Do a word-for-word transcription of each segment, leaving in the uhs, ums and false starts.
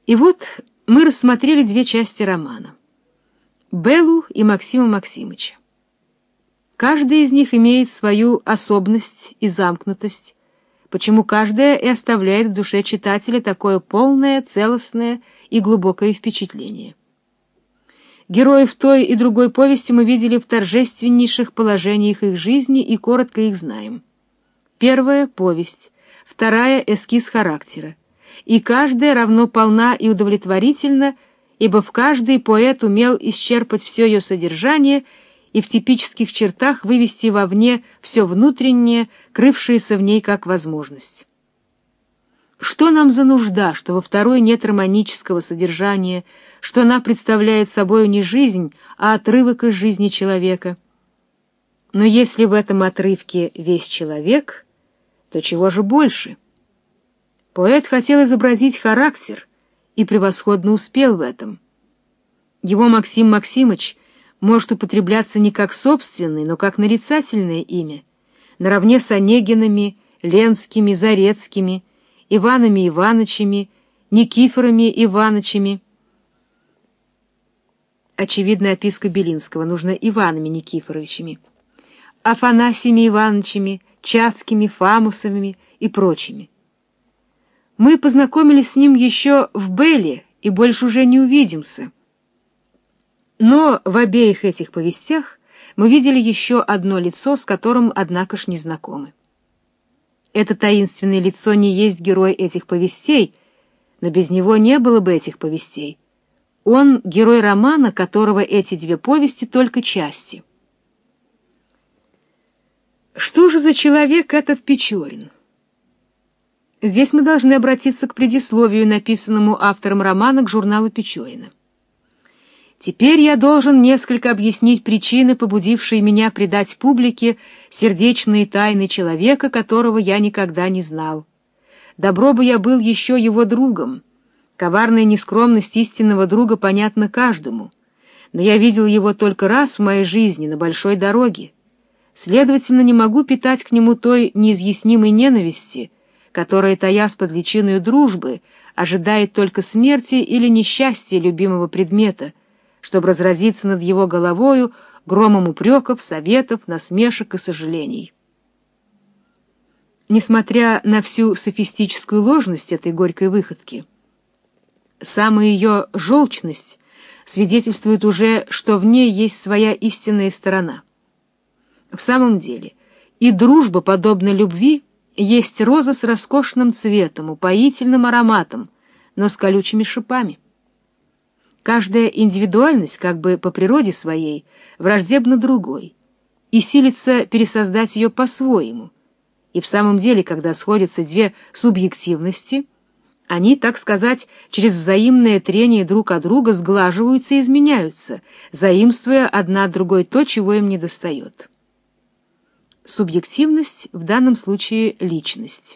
И вот мы рассмотрели две части романа — Беллу и Максима Максимыча. Каждая из них имеет свою особенность и замкнутость, почему каждая и оставляет в душе читателя такое полное, целостное и глубокое впечатление. Героев той и другой повести мы видели в торжественнейших положениях их жизни и коротко их знаем. Первая — повесть, вторая — эскиз характера, и каждая равно полна и удовлетворительна, ибо в каждой поэт умел исчерпать все ее содержание и в типических чертах вывести вовне все внутреннее, крывшееся в ней как возможность. Что нам за нужда, что во второй нет романического содержания, что она представляет собою не жизнь, а отрывок из жизни человека? Но если в этом отрывке весь человек, то чего же больше? Поэт хотел изобразить характер и превосходно успел в этом. Его Максим Максимыч может употребляться не как собственный, но как нарицательное имя, наравне с Онегинами, Ленскими, Зарецкими, Иванами Иванычами, Никифорами Иванычами. Очевидно, описка Белинского, нужно Иванами Никифоровичами, Афанасиями Ивановичами, Чацкими, Фамусовыми и прочими. Мы познакомились с ним еще в Белле и больше уже не увидимся. Но в обеих этих повестях мы видели еще одно лицо, с которым, однако ж, не знакомы. Это таинственное лицо не есть герой этих повестей, но без него не было бы этих повестей. Он — герой романа, которого эти две повести только части. Что же за человек этот Печорин? Здесь мы должны обратиться к предисловию, написанному автором романа к журналу Печорина. Теперь я должен несколько объяснить причины, побудившие меня предать публике сердечные тайны человека, которого я никогда не знал. Добро бы я был еще его другом. Коварная нескромность истинного друга понятна каждому, но я видел его только раз в моей жизни на большой дороге. Следовательно, не могу питать к нему той неизъяснимой ненависти, которая, таясь под личиною дружбы, ожидает только смерти или несчастья любимого предмета, чтобы разразиться над его головою громом упреков, советов, насмешек и сожалений. Несмотря на всю софистическую ложность этой горькой выходки, самая ее желчность свидетельствует уже, что в ней есть своя истинная сторона. В самом деле, и дружба, подобно любви, есть роза с роскошным цветом, упоительным ароматом, но с колючими шипами. Каждая индивидуальность, как бы по природе своей, враждебна другой, и силится пересоздать ее по-своему. И в самом деле, когда сходятся две субъективности, они, так сказать, через взаимное трение друг от друга сглаживаются и изменяются, заимствуя одна от другой то, чего им недостает. Субъективность, в данном случае личность.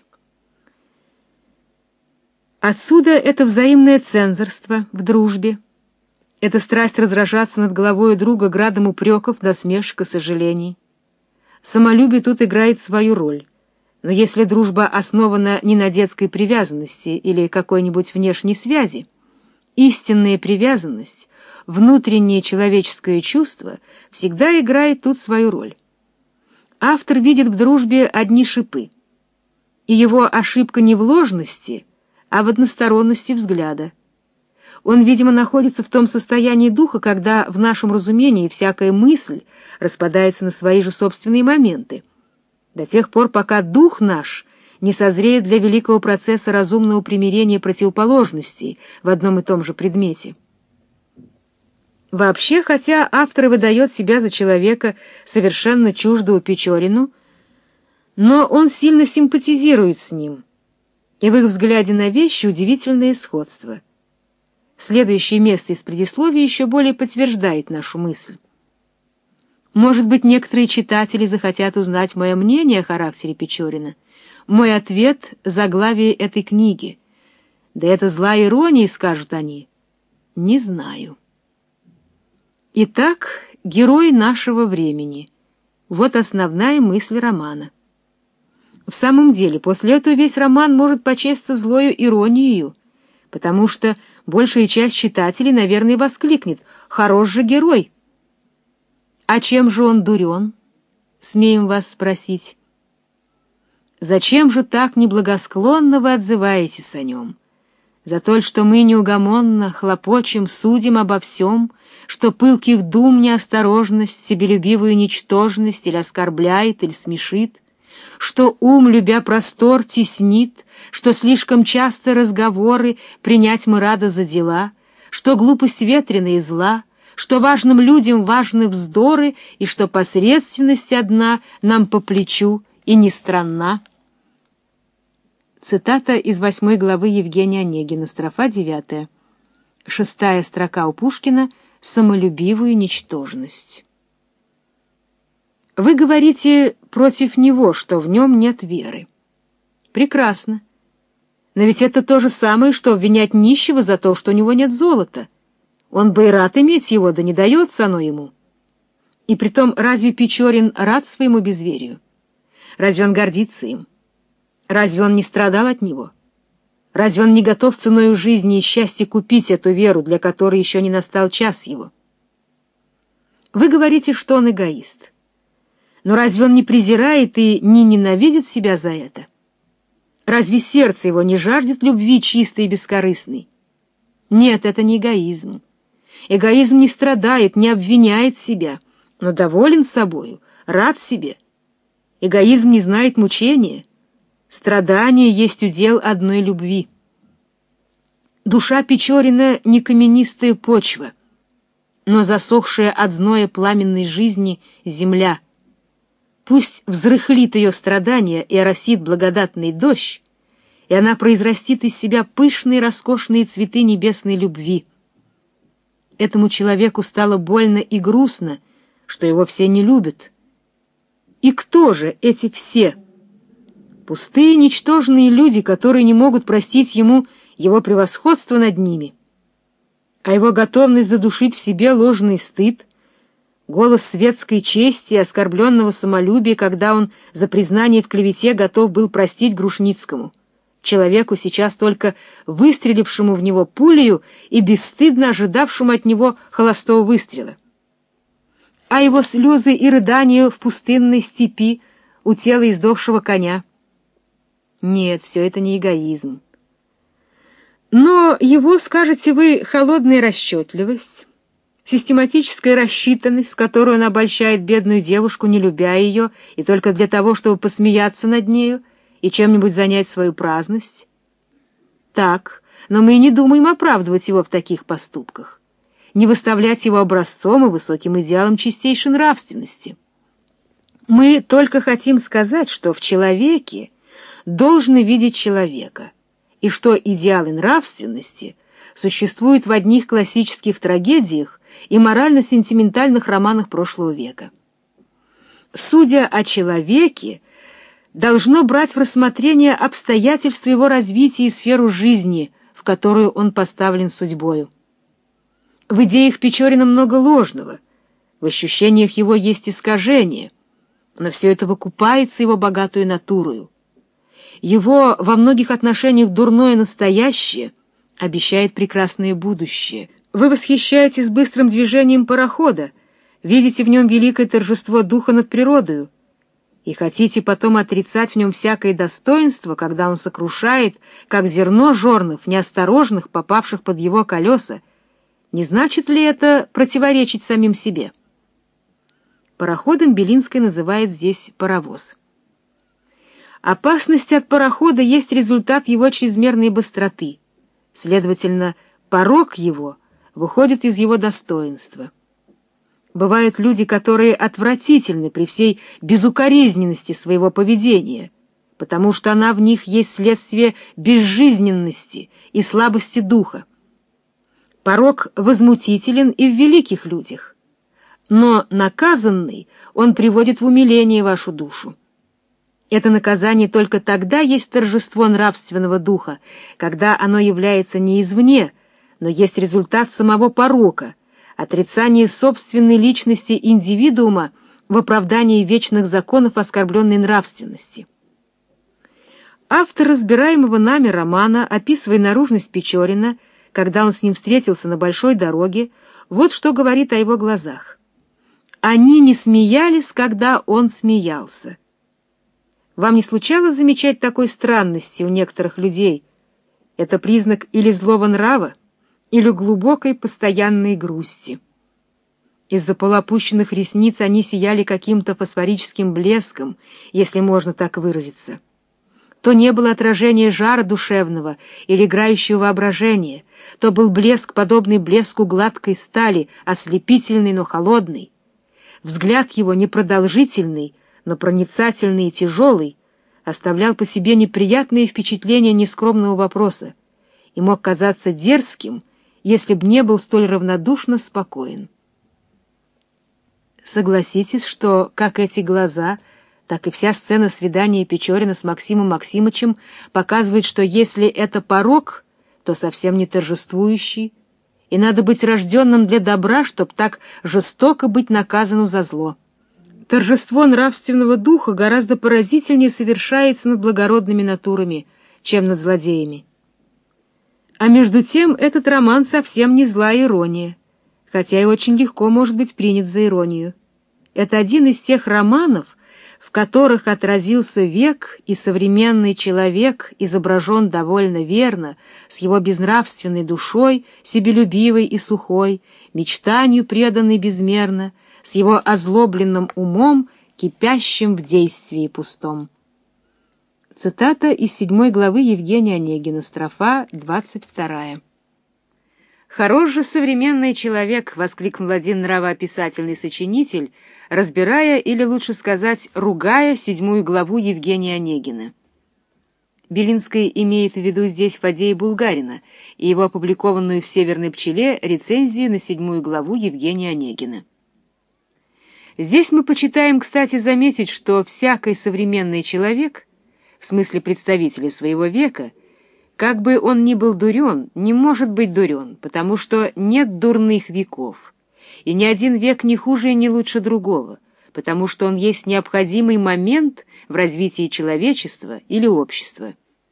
Отсюда это взаимное цензорство в дружбе, это страсть разражаться над головой друга градом упреков, насмешек и сожалений. Самолюбие тут играет свою роль, но если дружба основана не на детской привязанности или какой-нибудь внешней связи, истинная привязанность, внутреннее человеческое чувство всегда играет тут свою роль. Автор видит в дружбе одни шипы, и его ошибка не в ложности, а в односторонности взгляда. Он, видимо, находится в том состоянии духа, когда в нашем разумении всякая мысль распадается на свои же собственные моменты, до тех пор, пока дух наш не созреет для великого процесса разумного примирения противоположностей в одном и том же предмете. Вообще, хотя автор и выдает себя за человека совершенно чуждого Печорину, но он сильно симпатизирует с ним, и в их взгляде на вещи удивительное сходство. Следующее место из предисловия еще более подтверждает нашу мысль. Может быть, некоторые читатели захотят узнать мое мнение о характере Печорина. Мой ответ — заглавие этой книги. Да это злая ирония, скажут они. Не знаю. Итак, герой нашего времени. Вот основная мысль романа. В самом деле, после этого весь роман может почесться злою иронией, потому что большая часть читателей, наверное, воскликнет: «Хорош же герой!» А чем же он дурен, смеем вас спросить? Зачем же так неблагосклонно вы отзываетесь о нем? За то, что мы неугомонно хлопочем, судим обо всем, что пылких дум неосторожность, себелюбивую ничтожность или оскорбляет, или смешит, что ум, любя простор, теснит, что слишком часто разговоры принять мы рады за дела, что глупость ветрена и зла, что важным людям важны вздоры, и что посредственность одна нам по плечу и не странна. Цитата из восьмой главы Евгения Онегина, строфа девятая. Шестая строка у Пушкина — «Самолюбивую ничтожность». Вы говорите против него, что в нем нет веры. Прекрасно. Но ведь это то же самое, что обвинять нищего за то, что у него нет золота. Он бы и рад иметь его, да не дается оно ему. И притом, разве Печорин рад своему безверию? Разве он гордится им? Разве он не страдал от него? Разве он не готов ценою жизни и счастья купить эту веру, для которой еще не настал час его? Вы говорите, что он эгоист. Но разве он не презирает и не ненавидит себя за это? Разве сердце его не жаждет любви чистой и бескорыстной? Нет, это не эгоизм. Эгоизм не страдает, не обвиняет себя, но доволен собою, рад себе. Эгоизм не знает мучения. Страдание есть удел одной любви. Душа Печорина не каменистая почва, но засохшая от зноя пламенной жизни земля. Пусть взрыхлит ее страдания и оросит благодатный дождь, и она произрастит из себя пышные роскошные цветы небесной любви. Этому человеку стало больно и грустно, что его все не любят. И кто же эти все? Пустые, ничтожные люди, которые не могут простить ему его превосходство над ними. А его готовность задушить в себе ложный стыд, голос светской чести и оскорбленного самолюбия, когда он за признание в клевете готов был простить Грушницкому, человеку, сейчас только выстрелившему в него пулею и бесстыдно ожидавшему от него холостого выстрела. А его слезы и рыдания в пустынной степи у тела издохшего коня. Нет, все это не эгоизм. Но его, скажете вы, холодная расчетливость, систематическая рассчитанность, с которой он обольщает бедную девушку, не любя ее, и только для того, чтобы посмеяться над нею и чем-нибудь занять свою праздность. Так, но мы и не думаем оправдывать его в таких поступках, не выставлять его образцом и высоким идеалом чистейшей нравственности. Мы только хотим сказать, что в человеке должны видеть человека, и что идеалы нравственности существуют в одних классических трагедиях и морально-сентиментальных романах прошлого века. Судя о человеке, должно брать в рассмотрение обстоятельства его развития и сферу жизни, в которую он поставлен судьбою. В идеях Печорина много ложного, в ощущениях его есть искажения, но все это выкупается его богатую натурою. Его во многих отношениях дурное настоящее обещает прекрасное будущее. Вы восхищаетесь быстрым движением парохода, видите в нем великое торжество духа над природою, и хотите потом отрицать в нем всякое достоинство, когда он сокрушает, как зерно жорнов, неосторожных, попавших под его колеса. Не значит ли это противоречить самим себе? Пароходом Белинская называет здесь паровоз. Опасность от парохода есть результат его чрезмерной быстроты. Следовательно, порок его выходит из его достоинства. Бывают люди, которые отвратительны при всей безукоризненности своего поведения, потому что она в них есть следствие безжизненности и слабости духа. Порок возмутителен и в великих людях, но наказанный он приводит в умиление вашу душу. Это наказание только тогда есть торжество нравственного духа, когда оно является не извне, но есть результат самого порока, отрицание собственной личности индивидуума в оправдании вечных законов оскорбленной нравственности. Автор разбираемого нами романа, описывая наружность Печорина, когда он с ним встретился на большой дороге, вот что говорит о его глазах. Они не смеялись, когда он смеялся. Вам не случалось замечать такой странности у некоторых людей? Это признак или злого нрава, или глубокой постоянной грусти. Из-за полуопущенных ресниц они сияли каким-то фосфорическим блеском, если можно так выразиться. То не было отражения жара душевного или играющего воображения, то был блеск, подобный блеску гладкой стали, ослепительный, но холодный. Взгляд его непродолжительный, но проницательный и тяжелый, оставлял по себе неприятные впечатления нескромного вопроса и мог казаться дерзким, если б не был столь равнодушно спокоен. Согласитесь, что как эти глаза, так и вся сцена свидания Печорина с Максимом Максимычем показывает, что если это порок, то совсем не торжествующий, и надо быть рожденным для добра, чтоб так жестоко быть наказанным за зло. Торжество нравственного духа гораздо поразительнее совершается над благородными натурами, чем над злодеями. А между тем этот роман совсем не злая ирония, хотя и очень легко может быть принят за иронию. Это один из тех романов, в которых отразился век, и современный человек изображен довольно верно, с его безнравственной душой, себелюбивой и сухой, мечтанию преданной безмерно, с его озлобленным умом, кипящим в действии пустом. Цитата из седьмой главы Евгения Онегина, строфа двадцать вторая. «Хорош же современный человек!» — воскликнул один нравоописательный сочинитель, разбирая, или лучше сказать, ругая седьмую главу Евгения Онегина. Белинский имеет в виду здесь Фадея Булгарина и его опубликованную в «Северной пчеле» рецензию на седьмую главу Евгения Онегина. Здесь мы почитаем, кстати, заметить, что всякий современный человек, в смысле представителя своего века, как бы он ни был дурен, не может быть дурен, потому что нет дурных веков, и ни один век не хуже и не лучше другого, потому что он есть необходимый момент в развитии человечества или общества.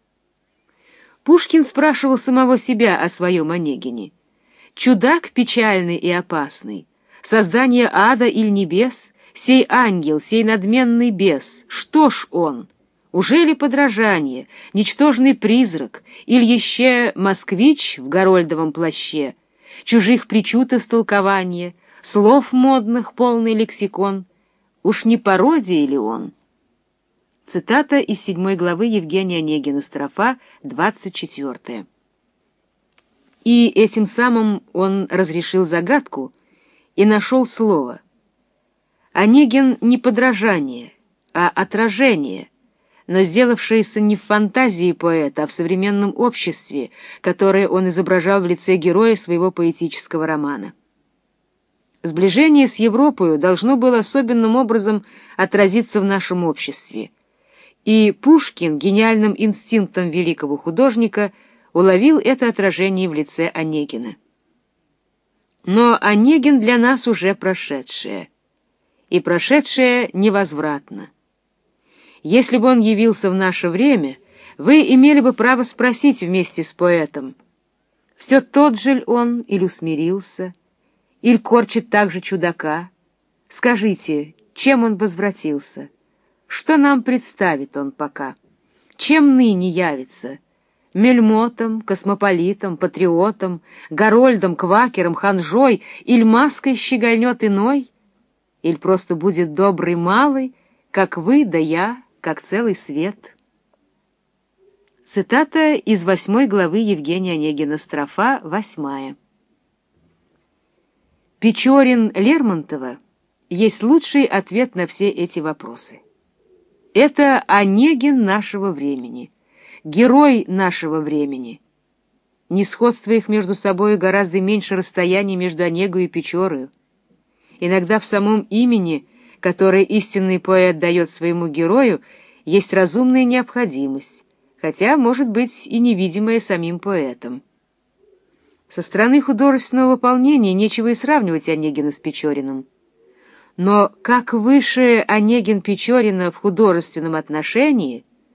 Пушкин спрашивал самого себя о своем Онегине. «Чудак печальный и опасный, создание ада или небес, сей ангел, сей надменный бес, что ж он? Ужели подражание, ничтожный призрак, или еще москвич в горольдовом плаще, чужих причуд истолкование, слов модных полный лексикон? Уж не пародия ли он?» Цитата из седьмой главы Евгения Онегина, строфа двадцать четвертая. И этим самым он разрешил загадку и нашел слово. Онегин не подражание, а отражение, но сделавшееся не в фантазии поэта, а в современном обществе, которое он изображал в лице героя своего поэтического романа. Сближение с Европою должно было особенным образом отразиться в нашем обществе, и Пушкин гениальным инстинктом великого художника уловил это отражение в лице Онегина. Но Онегин для нас уже прошедшее, и прошедшее невозвратно. Если бы он явился в наше время, вы имели бы право спросить вместе с поэтом, все тот же ли он или усмирился, или корчит так же чудака? Скажите, чем он возвратился? Что нам представит он пока? Чем ныне явится? Мельмотом, космополитом, патриотом, горольдом, квакером, ханжой, или маской щегольнет иной? Или просто будет добрый малый, как вы да я, как целый свет? Цитата из восьмой главы Евгения Онегина, строфа восьмая. Печорин Лермонтова есть лучший ответ на все эти вопросы. Это Онегин нашего времени, герой нашего времени. Несходство их между собой гораздо меньше расстояния между Онегой и Печорою. Иногда в самом имени, которое истинный поэт дает своему герою, есть разумная необходимость, хотя, может быть, и невидимая самим поэтом. Со стороны художественного выполнения нечего и сравнивать Онегина с Печориным. Но как выше Онегин Печорина в художественном отношении,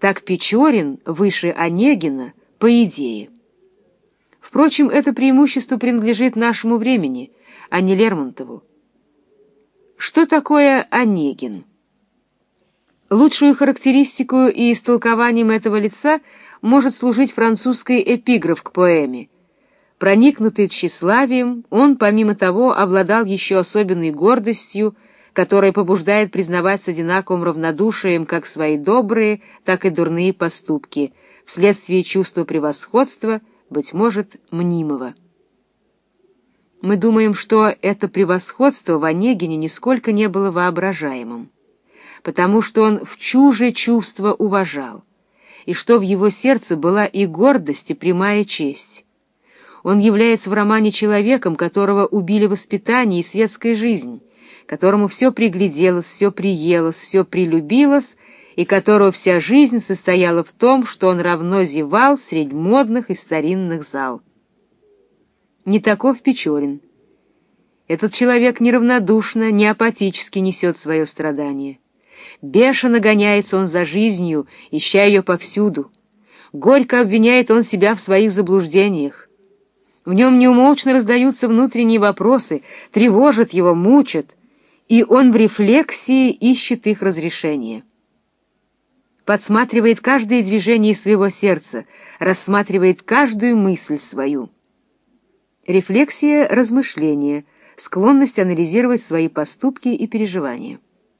так Печорин выше Онегина по идее. Впрочем, это преимущество принадлежит нашему времени, а не Лермонтову. Что такое Онегин? Лучшую характеристику и истолкованием этого лица может служить французский эпиграф к поэме. Проникнутый тщеславием, он, помимо того, обладал еще особенной гордостью, которая побуждает признавать с одинаковым равнодушием как свои добрые, так и дурные поступки, вследствие чувства превосходства, быть может, мнимого. Мы думаем, что это превосходство в Онегине нисколько не было воображаемым, потому что он в чужие чувства уважал, и что в его сердце была и гордость, и прямая честь. Он является в романе человеком, которого убили воспитание и светская жизнь, которому все пригляделось, все приелось, все прилюбилось, и которого вся жизнь состояла в том, что он равно зевал средь модных и старинных зал. Не таков Печорин. Этот человек неравнодушно, не апатически несет свое страдание. Бешено гоняется он за жизнью, ища ее повсюду. Горько обвиняет он себя в своих заблуждениях. В нем неумолчно раздаются внутренние вопросы, тревожат его, мучат, и он в рефлексии ищет их разрешения. Подсматривает каждое движение своего сердца, рассматривает каждую мысль свою. Рефлексия — размышление, склонность анализировать свои поступки и переживания.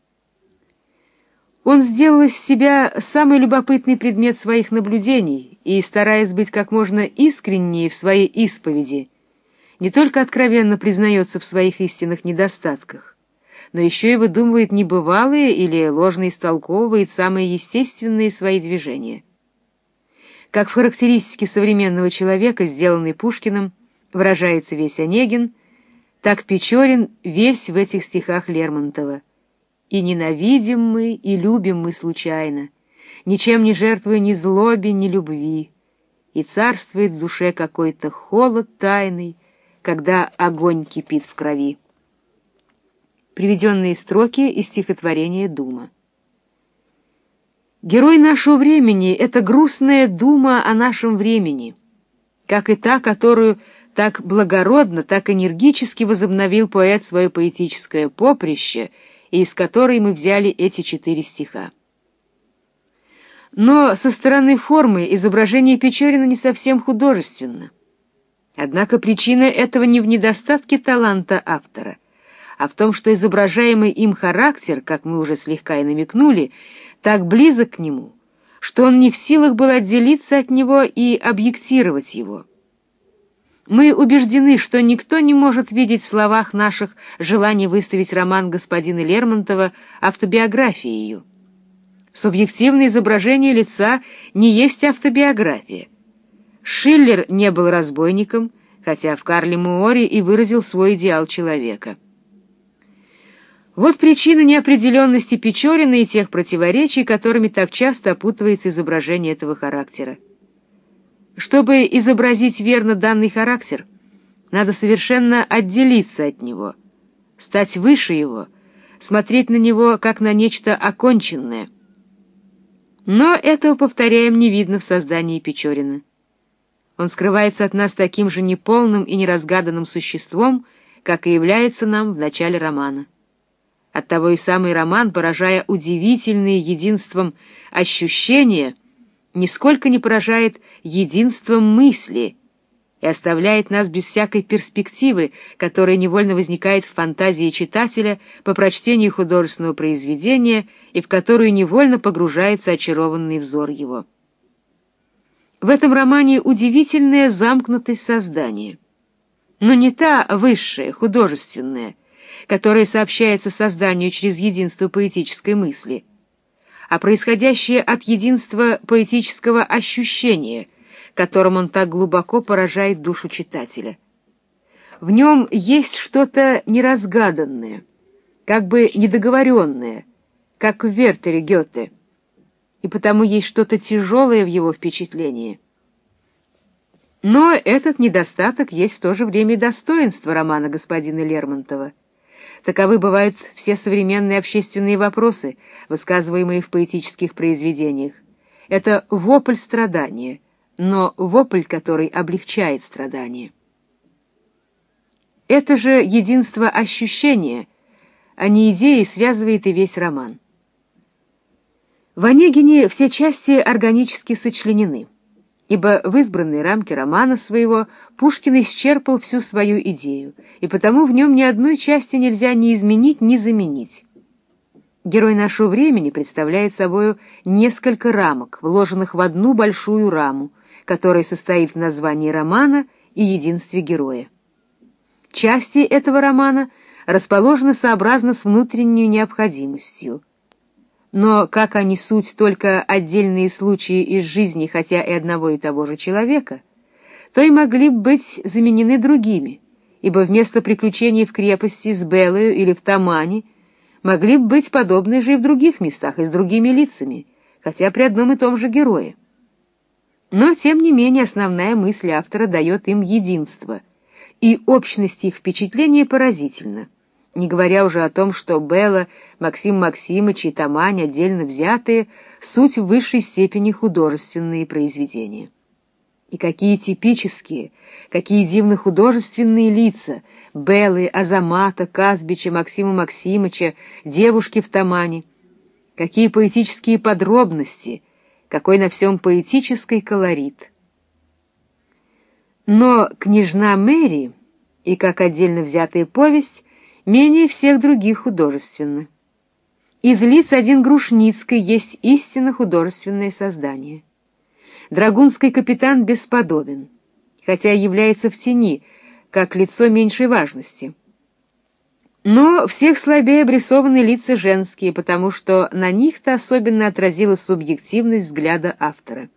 Он сделал из себя самый любопытный предмет своих наблюдений и, стараясь быть как можно искреннее в своей исповеди, не только откровенно признается в своих истинных недостатках, но еще и выдумывает небывалые или ложно истолковывает самые естественные свои движения. Как в характеристике современного человека, сделанной Пушкиным, выражается весь Онегин, так Печорин весь в этих стихах Лермонтова. И ненавидим мы, и любим мы случайно, ничем не жертвуя ни злобе, ни любви, и царствует в душе какой-то холод тайный, когда огонь кипит в крови. Приведенные строки из стихотворения «Дума». Герой нашего времени — это грустная дума о нашем времени, как и та, которую так благородно, так энергически возобновил поэт свое поэтическое поприще, и из которой мы взяли эти четыре стиха. Но со стороны формы изображение Печорина не совсем художественно. Однако причина этого не в недостатке таланта автора, а в том, что изображаемый им характер, как мы уже слегка и намекнули, так близок к нему, что он не в силах был отделиться от него и объектировать его. Мы убеждены, что никто не может видеть в словах наших желание выставить роман господина Лермонтова автобиографией. Субъективное изображение лица не есть автобиография. Шиллер не был разбойником, хотя в Карле Муоре и выразил свой идеал человека. Вот причина неопределенности Печорина и тех противоречий, которыми так часто опутывается изображение этого характера. Чтобы изобразить верно данный характер, надо совершенно отделиться от него, стать выше его, смотреть на него как на нечто оконченное. Но этого, повторяем, не видно в создании Печорина. Он скрывается от нас таким же неполным и неразгаданным существом, как и является нам в начале романа. Оттого и самый роман, поражая удивительные единством ощущения, нисколько не поражает единством мысли и оставляет нас без всякой перспективы, которая невольно возникает в фантазии читателя по прочтении художественного произведения и в которую невольно погружается очарованный взор его. В этом романе удивительная замкнутость создания, но не та высшая, художественная, которая сообщается созданию через единство поэтической мысли, а происходящее от единства поэтического ощущения, которым он так глубоко поражает душу читателя. В нем есть что-то неразгаданное, как бы недоговоренное, как в Вертере Гёте, и потому есть что-то тяжелое в его впечатлении. Но этот недостаток есть в то же время и достоинство романа господина Лермонтова. Таковы бывают все современные общественные вопросы, высказываемые в поэтических произведениях, Это вопль страдания, но вопль, который облегчает страдание. Это же единство ощущения, а не идеи, связывает и весь роман. В Онегине все части органически сочленены, ибо в избранной рамке романа своего Пушкин исчерпал всю свою идею, и потому в нем ни одной части нельзя ни изменить, ни заменить. Герой нашего времени представляет собою несколько рамок, вложенных в одну большую раму, которая состоит в названии романа и единстве героя. Части этого романа расположены сообразно с внутренней необходимостью. Но как они суть только отдельные случаи из жизни хотя и одного и того же человека, то и могли бы быть заменены другими, ибо вместо приключений в крепости с Белою или в Тамане могли бы быть подобные же и в других местах, и с другими лицами, хотя при одном и том же герое. Но, тем не менее, основная мысль автора дает им единство, и общность их впечатления поразительна, не говоря уже о том, что Бела, Максим Максимыч и Тамань, отдельно взятые, суть в высшей степени художественные произведения. И какие типические, какие дивно художественные лица Беллы, Азамата, Казбича, Максима Максимыча, девушки в Тамане, какие поэтические подробности, какой на всем поэтический колорит. Но «Княжна Мэри» и как отдельно взятая повесть менее всех других художественна. Из лиц один Грушницкой есть истинно художественное создание. Драгунский капитан бесподобен, хотя является в тени, как лицо меньшей важности. Но всех слабее обрисованы лица женские, потому что на них-то особенно отразилась субъективность взгляда автора.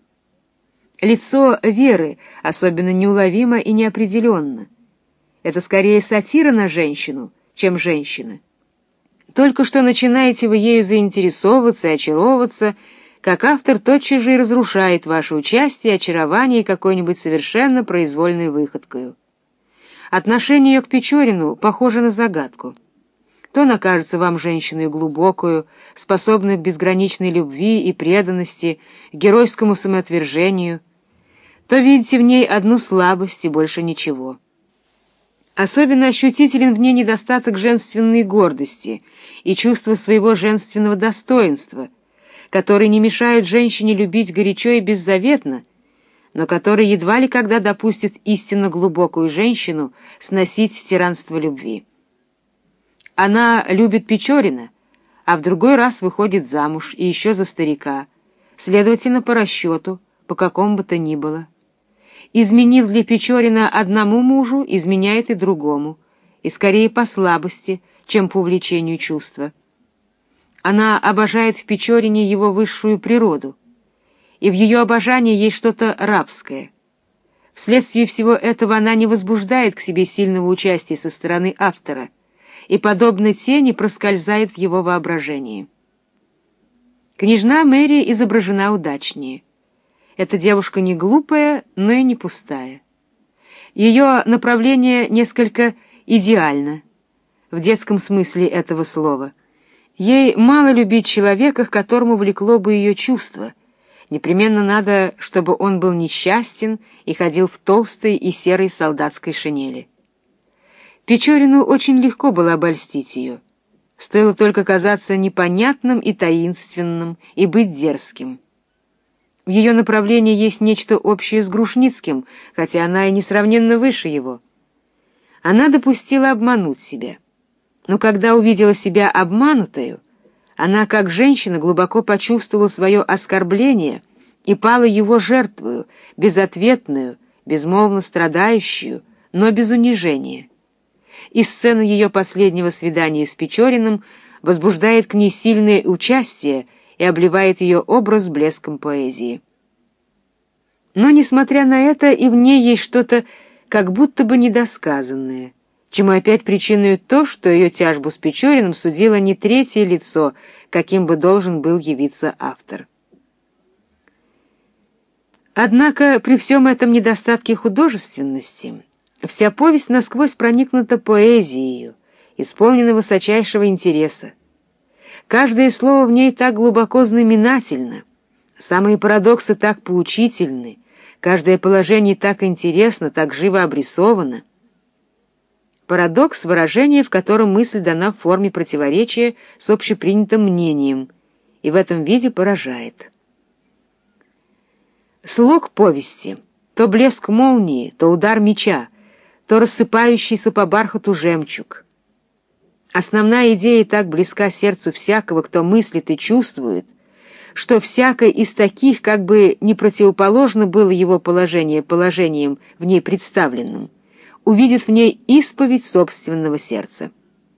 Лицо Веры особенно неуловимо и неопределенно. Это скорее сатира на женщину, чем женщина. Только что начинаете вы ею заинтересовываться и очаровываться, как автор тотчас же и разрушает ваше участие и очарование какой-нибудь совершенно произвольной выходкою. Отношение ее к Печорину похоже на загадку. То она кажется вам женщиной глубокою, способной к безграничной любви и преданности, геройскому самоотвержению, то видите в ней одну слабость и больше ничего. Особенно ощутителен в ней недостаток женственной гордости и чувства своего женственного достоинства, которые не мешают женщине любить горячо и беззаветно, но которые едва ли когда допустят истинно глубокую женщину сносить тиранство любви. Она любит Печорина, а в другой раз выходит замуж, и еще за старика, следовательно, по расчету, по какому бы то ни было. Изменив для Печорина одному мужу, изменяет и другому, и скорее по слабости, чем по увлечению чувства. Она обожает в Печорине его высшую природу, и в ее обожании есть что-то рабское. Вследствие всего этого она не возбуждает к себе сильного участия со стороны автора, и, подобно тени, проскользает в его воображении. Княжна Мэри изображена удачнее. Эта девушка не глупая, но и не пустая. Ее направление несколько идеально, в детском смысле этого слова. Ей мало любить человека, к которому влекло бы ее чувство. Непременно надо, чтобы он был несчастен и ходил в толстой и серой солдатской шинели. Печорину очень легко было обольстить ее. Стоило только казаться непонятным и таинственным, и быть дерзким. В ее направлении есть нечто общее с Грушницким, хотя она и несравненно выше его. Она допустила обмануть себя. Но когда увидела себя обманутою, она, как женщина, глубоко почувствовала свое оскорбление и пала его жертвою, безответную, безмолвно страдающую, но без унижения. И сцена ее последнего свидания с Печориным возбуждает к ней сильное участие и обливает ее образ блеском поэзии. Но, несмотря на это, и в ней есть что-то как будто бы недосказанное, чему опять причиной то, что ее тяжбу с Печориным судило не третье лицо, каким бы должен был явиться автор. Однако при всем этом недостатке художественности вся повесть насквозь проникнута поэзией, исполнена высочайшего интереса. Каждое слово в ней так глубоко знаменательно, Самые парадоксы так поучительны, каждое положение так интересно, так живо обрисовано. Парадокс — выражение, в котором мысль дана в форме противоречия с общепринятым мнением, и в этом виде поражает. Слог повести — то блеск молнии, то удар меча, то рассыпающийся по бархату жемчуг. Основная идея так близка сердцу всякого, кто мыслит и чувствует, что всякое из таких, как бы не противоположно было его положение положением в ней представленным, увидит в ней исповедь собственного сердца.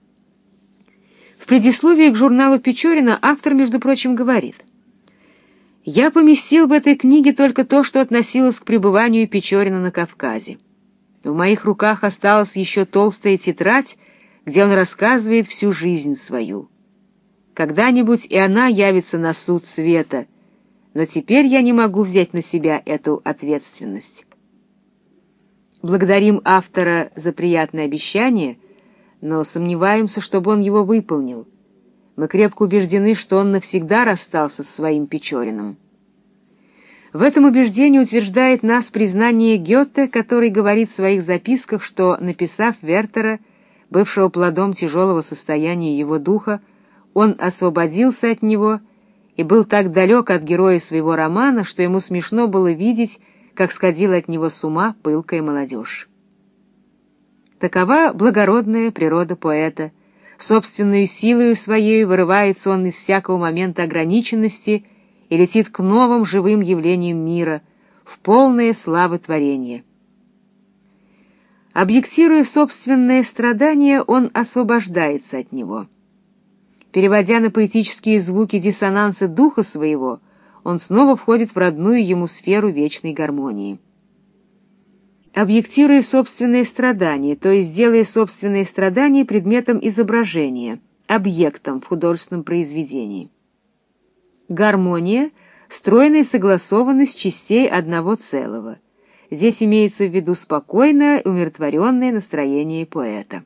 В предисловии к журналу Печорина автор, между прочим, говорит: «Я поместил в этой книге только то, что относилось к пребыванию Печорина на Кавказе. В моих руках осталась еще толстая тетрадь, где он рассказывает всю жизнь свою. Когда-нибудь и она явится на суд света, но теперь я не могу взять на себя эту ответственность». Благодарим автора за приятное обещание, но сомневаемся, чтобы он его выполнил. Мы крепко убеждены, что он навсегда расстался со своим Печориным. В этом убеждении утверждает нас признание Гёте, который говорит в своих записках, что, написав Вертера, бывшего плодом тяжелого состояния его духа, он освободился от него и был так далек от героя своего романа, что ему смешно было видеть, как сходила от него с ума пылкая молодежь. Такова благородная природа поэта. Собственную силою своей вырывается он из всякого момента ограниченности и летит к новым живым явлениям мира, в полное славы творения. Объектируя собственное страдание, он освобождается от него. Переводя на поэтические звуки диссонансы духа своего, он снова входит в родную ему сферу вечной гармонии. Объектируя собственные страдания, то есть делая собственные страдания предметом изображения, объектом в художественном произведении. Гармония — стройная согласованность частей одного целого. Здесь имеется в виду спокойное, умиротворенное настроение поэта.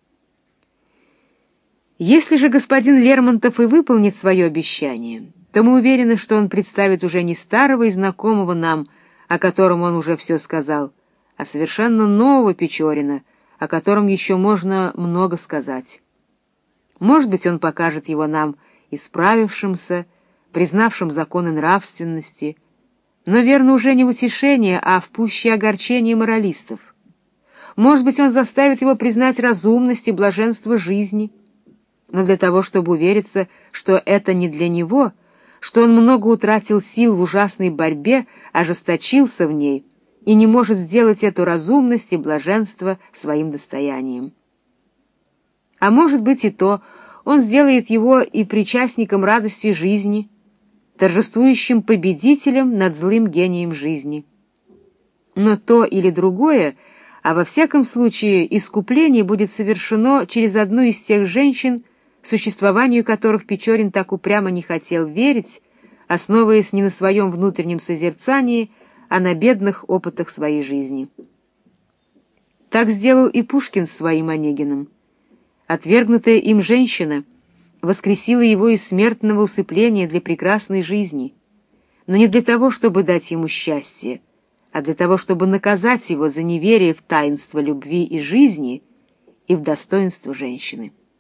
Если же господин Лермонтов и выполнит свое обещание, то мы уверены, что он представит уже не старого и знакомого нам, о котором он уже все сказал, а совершенно нового Печорина, о котором еще можно много сказать. Может быть, он покажет его нам исправившимся, признавшим законы нравственности, но, верно, уже не в утешение, а в пуще огорчение моралистов. Может быть, он заставит его признать разумность и блаженство жизни, но для того, чтобы увериться, что это не для него, что он много утратил сил в ужасной борьбе, ожесточился в ней и не может сделать эту разумность и блаженство своим достоянием. А может быть и то, он сделает его и причастником радости жизни, торжествующим победителем над злым гением жизни. Но то или другое, а во всяком случае искупление будет совершено через одну из тех женщин, существованию которых Печорин так упрямо не хотел верить, основываясь не на своем внутреннем созерцании, а на бедных опытах своей жизни. Так сделал и Пушкин с своим Онегиным. Отвергнутая им женщина воскресила его из смертного усыпления для прекрасной жизни, но не для того, чтобы дать ему счастье, а для того, чтобы наказать его за неверие в таинство любви и жизни и в достоинство женщины.